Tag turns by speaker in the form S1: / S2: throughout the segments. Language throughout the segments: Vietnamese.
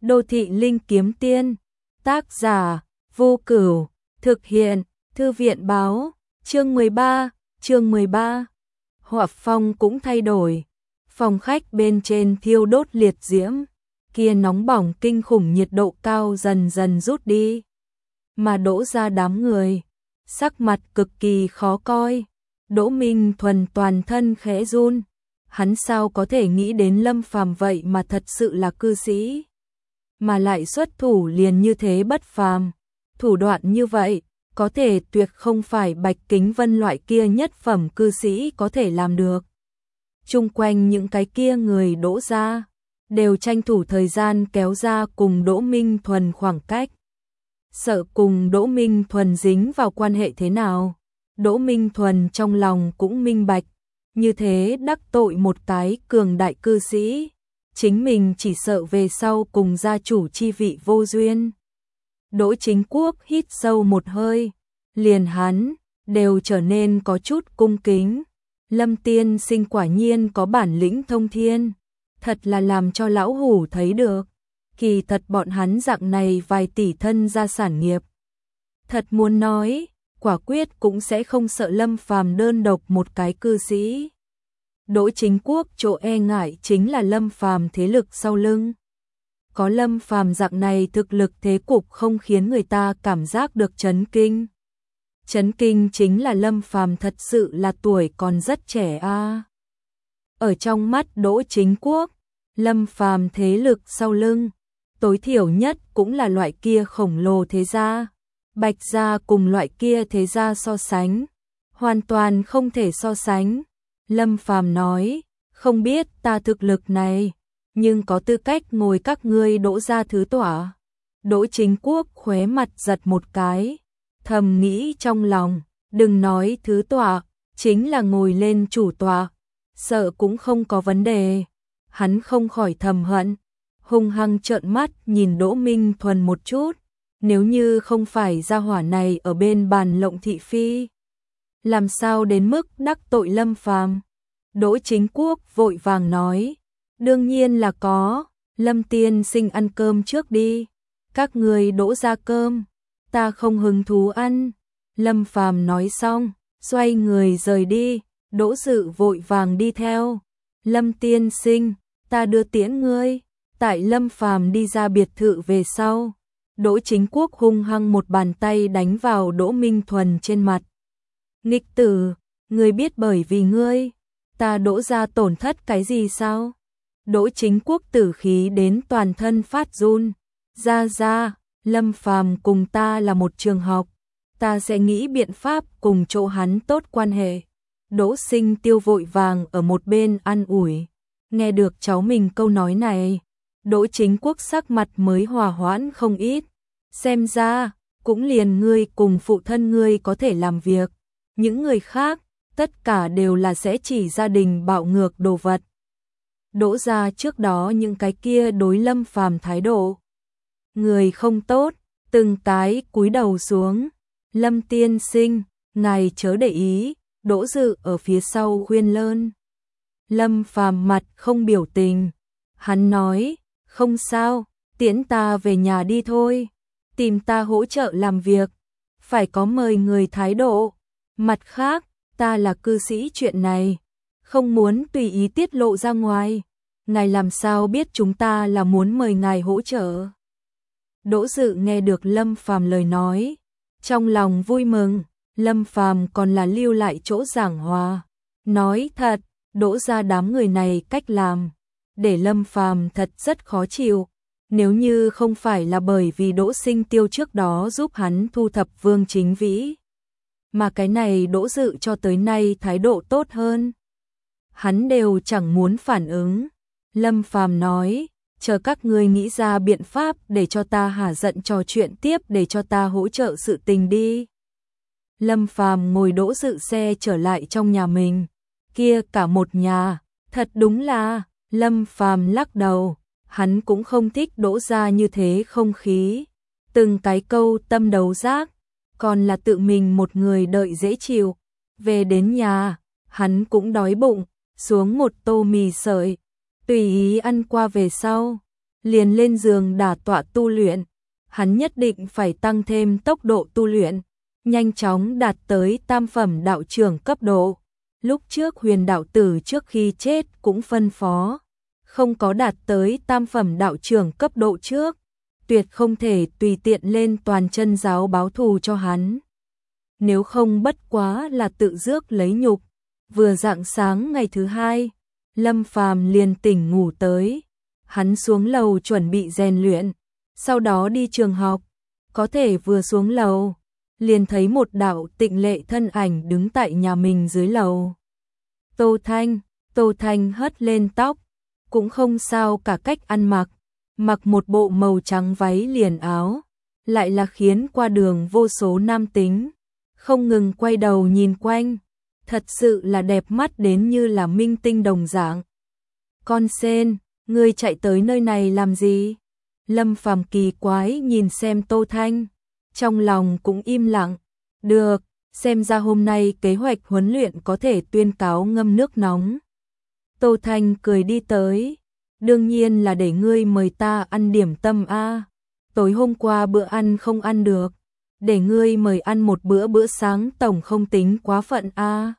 S1: Đô thị linh kiếm tiên, tác giả, Vô Cửu, thực hiện, Thư viện báo, chương 13. Họa phong cũng thay đổi, phòng khách bên trên thiêu đốt liệt diễm, kia nóng bỏng kinh khủng nhiệt độ cao dần dần rút đi, mà Đỗ ra đám người, sắc mặt cực kỳ khó coi. Đỗ Minh Thuần toàn thân khẽ run, hắn sao có thể nghĩ đến Lâm Phàm vậy mà thật sự là cư sĩ, mà lại xuất thủ liền như thế bất phàm, thủ đoạn như vậy, có thể tuyệt không phải Bạch Kính Vân loại kia nhất phẩm cư sĩ có thể làm được. Chung quanh những cái kia người Đỗ ra, đều tranh thủ thời gian kéo ra cùng Đỗ Minh Thuần khoảng cách. Sợ cùng Đỗ Minh Thuần dính vào quan hệ thế nào, Đỗ Minh Thuần trong lòng cũng minh bạch, như thế đắc tội một cái cường đại cư sĩ, chính mình chỉ sợ về sau cùng gia chủ chi vị vô duyên. Đỗ Chính Quốc hít sâu một hơi, liền hắn đều trở nên có chút cung kính. Lâm tiên sinh quả nhiên có bản lĩnh thông thiên, thật là làm cho lão hủ thấy được. Kỳ thật bọn hắn dạng này vài tỷ thân gia sản nghiệp, thật muốn nói, quả quyết cũng sẽ không sợ Lâm Phàm đơn độc một cái cư sĩ. Đỗ Chính Quốc chỗ e ngại chính là Lâm Phàm thế lực sau lưng. Có Lâm Phàm dạng này thực lực thế cục không khiến người ta cảm giác được chấn kinh. Chấn kinh chính là Lâm Phàm thật sự là tuổi còn rất trẻ a. Ở trong mắt Đỗ Chính Quốc, Lâm Phàm thế lực sau lưng, tối thiểu nhất cũng là loại kia khổng lồ thế gia. Bạch gia cùng loại kia thế gia so sánh, hoàn toàn không thể so sánh. Lâm Phàm nói, không biết ta thực lực này, nhưng có tư cách ngồi các ngươi Đỗ gia thứ tọa. Đỗ Chính Quốc khóe mặt giật một cái, thầm nghĩ trong lòng, đừng nói thứ tọa, chính là ngồi lên chủ tọa, sợ cũng không có vấn đề. Hắn không khỏi thầm hận, hung hăng trợn mắt nhìn Đỗ Minh Thuần một chút, nếu như không phải gia hỏa này ở bên bàn lộng thị phi, làm sao đến mức đắc tội Lâm Phàm. Đỗ Chính Quốc vội vàng nói, đương nhiên là có, Lâm tiên sinh ăn cơm trước đi, các người Đỗ ra cơm, ta không hứng thú ăn. Lâm Phàm nói xong, xoay người rời đi, Đỗ Dự vội vàng đi theo. Lâm tiên sinh, ta đưa tiễn ngươi. Tại Lâm Phàm đi ra biệt thự về sau, Đỗ Chính Quốc hung hăng một bàn tay đánh vào Đỗ Minh Thuần trên mặt. Nghịch tử, ngươi biết bởi vì ngươi, ta Đỗ ra tổn thất cái gì sao? Đỗ Chính Quốc tử khí đến toàn thân phát run. Ra, Lâm Phàm cùng ta là một trường học, ta sẽ nghĩ biện pháp cùng chỗ hắn tốt quan hệ. Đỗ Sinh Tiêu vội vàng ở một bên an ủi. Nghe được cháu mình câu nói này, Đỗ Chính Quốc sắc mặt mới hòa hoãn không ít. Xem ra, cũng liền ngươi cùng phụ thân ngươi có thể làm việc. Những người khác, tất cả đều là sẽ chỉ gia đình bạo ngược đồ vật. Đỗ ra trước đó những cái kia đối Lâm Phàm thái độ. Người không tốt, từng cái cúi đầu xuống. Lâm tiên sinh, ngài chớ để ý, Đỗ Dự ở phía sau khuyên lơn. Lâm Phàm mặt không biểu tình. Hắn nói, không sao, tiễn ta về nhà đi thôi. Tìm ta hỗ trợ làm việc, phải có mời người thái độ. Mặt khác, ta là cư sĩ chuyện này, không muốn tùy ý tiết lộ ra ngoài. Ngài làm sao biết chúng ta là muốn mời ngài hỗ trợ? Đỗ Dự nghe được Lâm Phàm lời nói, trong lòng vui mừng. Lâm Phàm còn là lưu lại chỗ giảng hòa. Nói thật, Đỗ ra đám người này cách làm, để Lâm Phàm thật rất khó chịu. Nếu như không phải là bởi vì Đỗ Sinh Tiêu trước đó giúp hắn thu thập Vương Chính Vĩ, mà cái này Đỗ Dự cho tới nay thái độ tốt hơn, hắn đều chẳng muốn phản ứng. Lâm Phàm nói, chờ các ngươi nghĩ ra biện pháp để cho ta hả giận trò chuyện tiếp để cho ta hỗ trợ sự tình đi. Lâm Phàm ngồi Đỗ Dự xe trở lại trong nhà mình, kia cả một nhà, thật đúng là, Lâm Phàm lắc đầu, hắn cũng không thích Đỗ ra như thế không khí, từng cái câu tâm đầu giác, còn là tự mình một người đợi dễ chịu. Về đến nhà, hắn cũng đói bụng, xuống một tô mì sợi, tùy ý ăn qua về sau, liền lên giường đả tọa tu luyện. Hắn nhất định phải tăng thêm tốc độ tu luyện, nhanh chóng đạt tới tam phẩm đạo trưởng cấp độ. Lúc trước Huyền đạo tử trước khi chết cũng phân phó, không có đạt tới tam phẩm đạo trưởng cấp độ trước, tuyệt không thể tùy tiện lên Toàn Chân giáo báo thù cho hắn. Nếu không bất quá là tự rước lấy nhục. Vừa rạng sáng ngày thứ hai, Lâm Phàm liền tỉnh ngủ tới. Hắn xuống lầu chuẩn bị rèn luyện, sau đó đi trường học. Có thể vừa xuống lầu, liền thấy một đạo tịnh lệ thân ảnh đứng tại nhà mình dưới lầu. Tô Thanh hất lên tóc, cũng không sao cả cách ăn mặc, mặc một bộ màu trắng váy liền áo, lại là khiến qua đường vô số nam tính không ngừng quay đầu nhìn quanh, thật sự là đẹp mắt đến như là minh tinh đồng dạng. Con sen, ngươi chạy tới nơi này làm gì? Lâm Phàm kỳ quái nhìn xem Tô Thanh, trong lòng cũng im lặng. Được, xem ra hôm nay kế hoạch huấn luyện có thể tuyên cáo ngâm nước nóng. Tô Thanh cười đi tới, đương nhiên là để ngươi mời ta ăn điểm tâm a. Tối hôm qua bữa ăn không ăn được, để ngươi mời ăn một bữa sáng tổng không tính quá phận a.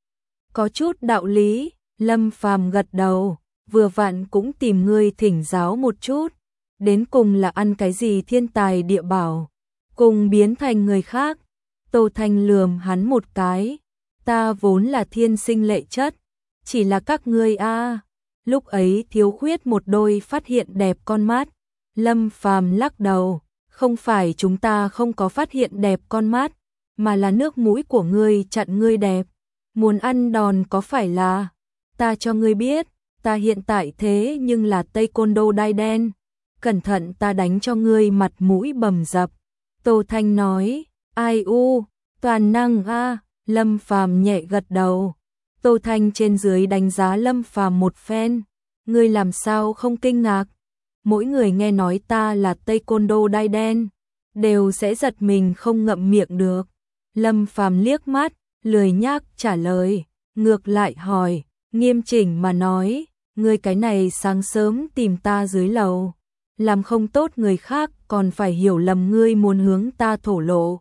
S1: Có chút đạo lý, Lâm Phàm gật đầu, vừa vặn cũng tìm ngươi thỉnh giáo một chút, đến cùng là ăn cái gì thiên tài địa bảo, cùng biến thành người khác. Tô Thanh lườm hắn một cái, ta vốn là thiên sinh lệ chất, chỉ là các ngươi a. Lúc ấy thiếu khuyết một đôi phát hiện đẹp con mắt. Lâm Phàm lắc đầu, không phải chúng ta không có phát hiện đẹp con mắt, mà là nước mũi của ngươi chặn ngươi đẹp. Muốn ăn đòn có phải là, ta cho ngươi biết, ta hiện tại thế nhưng là taekwondo đai đen, cẩn thận ta đánh cho ngươi mặt mũi bầm dập. Tô Thanh nói, ai u, toàn năng a. Lâm Phàm nhẹ gật đầu. Tô Thanh trên dưới đánh giá Lâm Phàm một phen, ngươi làm sao không kinh ngạc? Mỗi người nghe nói ta là taekwondo đai đen, đều sẽ giật mình không ngậm miệng được. Lâm Phàm liếc mắt, lười nhác trả lời, ngược lại hỏi, nghiêm chỉnh mà nói, ngươi cái này sáng sớm tìm ta dưới lầu, làm không tốt người khác còn phải hiểu lầm ngươi muốn hướng ta thổ lộ.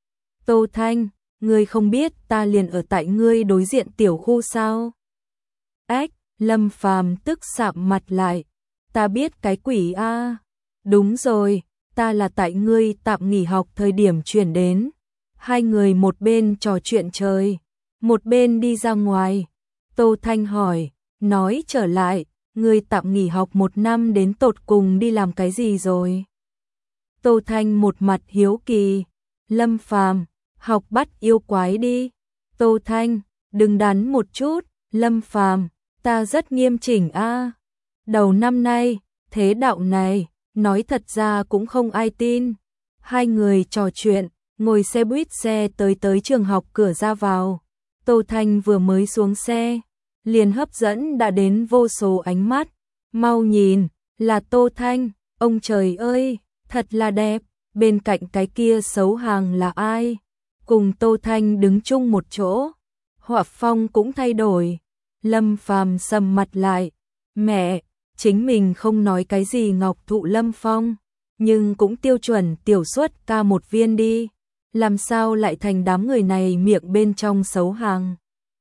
S1: Tô Thanh, ngươi không biết ta liền ở tại ngươi đối diện tiểu khu sao? Ách, Lâm Phàm tức sạm mặt lại, ta biết cái quỷ a. Đúng rồi, ta là tại ngươi tạm nghỉ học thời điểm chuyển đến. Hai người một bên trò chuyện trời, một bên đi ra ngoài. Tô Thanh hỏi, nói trở lại, ngươi tạm nghỉ học 1 năm đến tột cùng đi làm cái gì rồi? Tô Thanh một mặt hiếu kỳ, Lâm Phàm, học bắt yêu quái đi. Tô Thanh, đừng đắn một chút, Lâm Phàm, ta rất nghiêm chỉnh a. Đầu năm nay, thế đạo này, nói thật ra cũng không ai tin. Hai người trò chuyện, ngồi xe buýt xe tới trường học cửa ra vào. Tô Thanh vừa mới xuống xe, liền hấp dẫn đã đến vô số ánh mắt. Mau nhìn, là Tô Thanh, ông trời ơi, thật là đẹp. Bên cạnh cái kia xấu hàng là ai? Cùng Tô Thanh đứng chung một chỗ. Họa phong cũng thay đổi. Lâm Phàm sầm mặt lại. Mẹ, chính mình không nói cái gì ngọc thụ lâm phong, nhưng cũng tiêu chuẩn tiểu suất ca một viên đi. Làm sao lại thành đám người này miệng bên trong xấu hàng?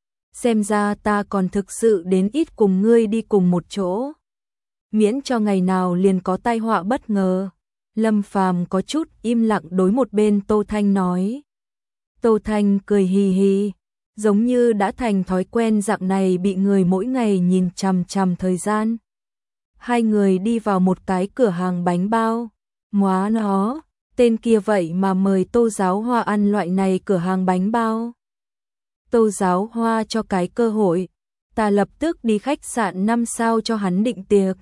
S1: Xem ra ta còn thực sự đến ít cùng ngươi đi cùng một chỗ. Miễn cho ngày nào liền có tai họa bất ngờ. Lâm Phàm có chút im lặng đối một bên Tô Thanh nói. Tô Thanh cười hì hì, giống như đã thành thói quen dạng này bị người mỗi ngày nhìn chằm chằm thời gian. Hai người đi vào một cái cửa hàng bánh bao. Móa nó, tên kia vậy mà mời Tô Giáo Hoa ăn loại này cửa hàng bánh bao. Tô Giáo Hoa cho cái cơ hội, ta lập tức đi khách sạn 5 sao cho hắn định tiệc.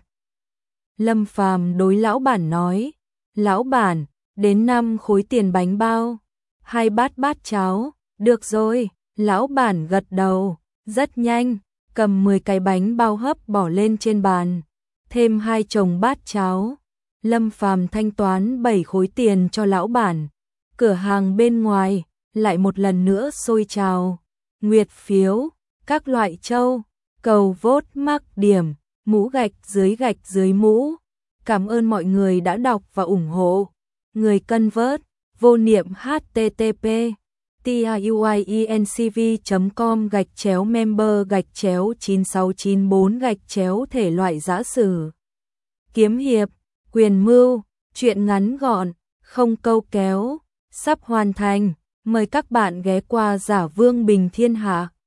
S1: Lâm Phàm đối lão bản nói, lão bản, đến 5 khối tiền bánh bao, 2 bát cháo, được rồi, lão bản gật đầu, rất nhanh, cầm 10 cái bánh bao hấp bỏ lên trên bàn, thêm 2 chồng bát cháo. Lâm Phàm thanh toán 7 khối tiền cho lão bản. Cửa hàng bên ngoài lại một lần nữa sôi trào. Nguyệt phiếu, các loại châu, cầu vote mắc điểm, mũ gạch dưới mũ, Cảm ơn mọi người đã đọc và ủng hộ. Người cân vớt, vô niệm http tiuincv.com/member/9694/ thể loại giã sử, kiếm hiệp, quyền mưu, truyện ngắn gọn, không câu kéo, sắp hoàn thành. Mời các bạn ghé qua Giả Vương Bình Thiên Hạ.